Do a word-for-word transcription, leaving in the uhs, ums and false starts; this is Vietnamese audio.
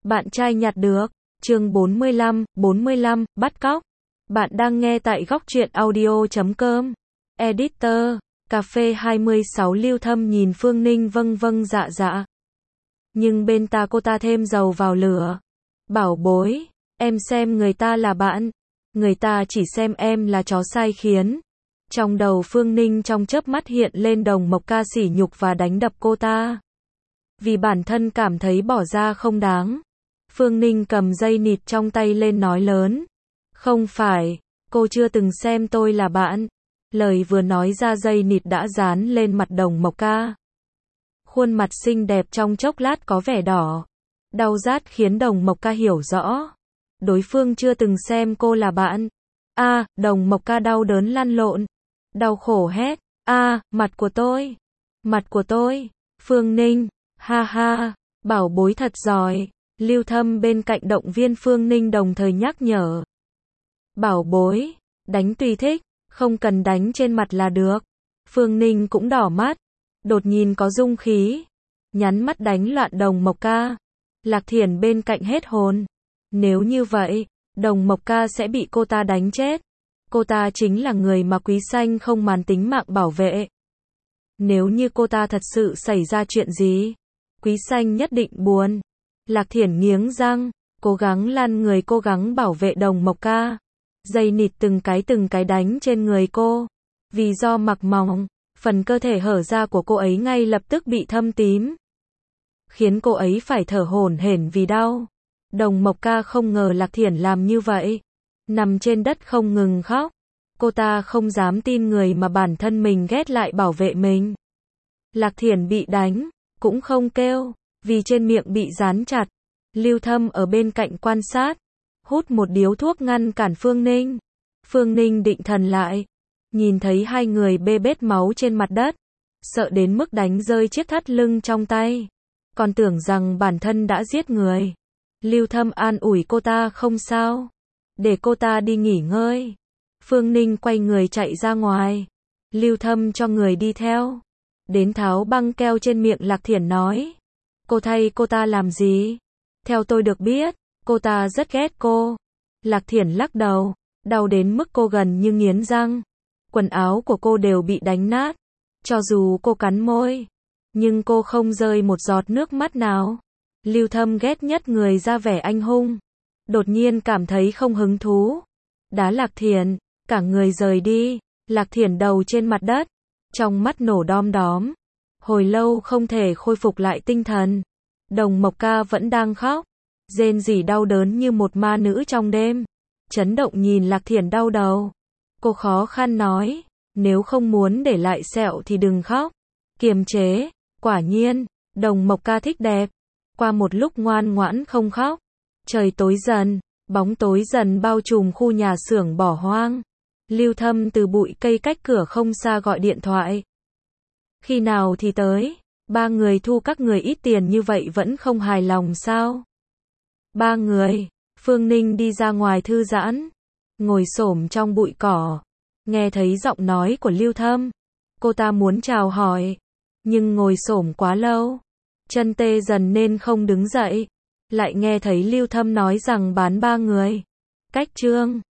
Bạn trai nhặt được. Chương bốn mươi lăm, bốn mươi lăm, bắt cóc. Bạn đang nghe tại góc truyện audio chấm com. Editor, cà phê hai mươi sáu Lưu Thâm nhìn Phương Ninh vâng vâng dạ dạ. Nhưng bên ta cô ta thêm dầu vào lửa. Bảo bối, em xem người ta là bạn. Người ta chỉ xem em là chó sai khiến. Trong đầu Phương Ninh trong chớp mắt hiện lên Đồng Mộc Ca sỉ nhục và đánh đập cô ta. Vì bản thân cảm thấy bỏ ra không đáng. Phương Ninh cầm dây nịt trong tay lên nói lớn. Không phải, cô chưa từng xem tôi là bạn. Lời vừa nói ra dây nịt đã dán lên mặt Đồng Mộc Ca. Khuôn mặt xinh đẹp trong chốc lát có vẻ đỏ. Đau rát khiến Đồng Mộc Ca hiểu rõ. Đối phương chưa từng xem cô là bạn. A, à, Đồng Mộc Ca đau đớn lăn lộn. Đau khổ hét. A, à, mặt của tôi. Mặt của tôi. Phương Ninh. Ha ha, bảo bối thật giỏi. Lưu Thâm bên cạnh động viên Phương Ninh đồng thời nhắc nhở. Bảo bối, đánh tùy thích, không cần đánh trên mặt là được. Phương Ninh cũng đỏ mắt, đột nhiên có dung khí, nhắn mắt đánh loạn Đồng Mộc Ca. Lạc Thiển bên cạnh hết hồn. Nếu như vậy, Đồng Mộc Ca sẽ bị cô ta đánh chết. Cô ta chính là người mà Quý Xanh không màng tính mạng bảo vệ. Nếu như cô ta thật sự xảy ra chuyện gì, Quý Xanh nhất định buồn. Lạc Thiển nghiến răng, cố gắng lăn người cố gắng bảo vệ Đồng Mộc Ca. Dây nịt từng cái từng cái đánh trên người cô. Vì do mặc mỏng, phần cơ thể hở ra của cô ấy ngay lập tức bị thâm tím. Khiến cô ấy phải thở hổn hển vì đau. Đồng Mộc Ca không ngờ Lạc Thiển làm như vậy. Nằm trên đất không ngừng khóc. Cô ta không dám tin người mà bản thân mình ghét lại bảo vệ mình. Lạc Thiển bị đánh, cũng không kêu, vì trên miệng bị dán chặt. Lưu Thâm ở bên cạnh quan sát, hút một điếu thuốc ngăn cản Phương Ninh. Phương Ninh định thần lại, nhìn thấy hai người bê bết máu trên mặt đất, sợ đến mức đánh rơi chiếc thắt lưng trong tay, còn tưởng rằng bản thân đã giết người. Lưu Thâm an ủi cô ta không sao, để cô ta đi nghỉ ngơi. Phương Ninh quay người chạy ra ngoài, Lưu Thâm cho người đi theo. Đến tháo băng keo trên miệng Lạc Thiển nói. Cô thay cô ta làm gì? Theo tôi được biết, cô ta rất ghét cô. Lạc Thiển lắc đầu, đau đến mức cô gần như nghiến răng. Quần áo của cô đều bị đánh nát. Cho dù cô cắn môi, nhưng cô không rơi một giọt nước mắt nào. Lưu Thâm ghét nhất người ra vẻ anh hùng. Đột nhiên cảm thấy không hứng thú. Đá Lạc Thiển, cả người rời đi. Lạc Thiển đầu trên mặt đất, trong mắt nổ đom đóm. Hồi lâu không thể khôi phục lại tinh thần. Đồng Mộc Ca vẫn đang khóc, rên rỉ đau đớn như một ma nữ trong đêm. Chấn động nhìn Lạc Thiển đau đầu. Cô khó khăn nói, nếu không muốn để lại sẹo thì đừng khóc. Kiềm chế, quả nhiên, Đồng Mộc Ca thích đẹp. Qua một lúc ngoan ngoãn không khóc. Trời tối dần, bóng tối dần bao trùm khu nhà xưởng bỏ hoang. Lưu Thâm từ bụi cây cách cửa không xa gọi điện thoại. Khi nào thì tới? Ba người thu các người ít tiền như vậy vẫn không hài lòng sao? Ba người. Phương Ninh đi ra ngoài thư giãn, ngồi xổm trong bụi cỏ, nghe thấy giọng nói của Lưu Thâm. Cô ta muốn chào hỏi, nhưng ngồi xổm quá lâu, chân tê dần nên không đứng dậy. Lại nghe thấy Lưu Thâm nói rằng bán ba người. Cách chương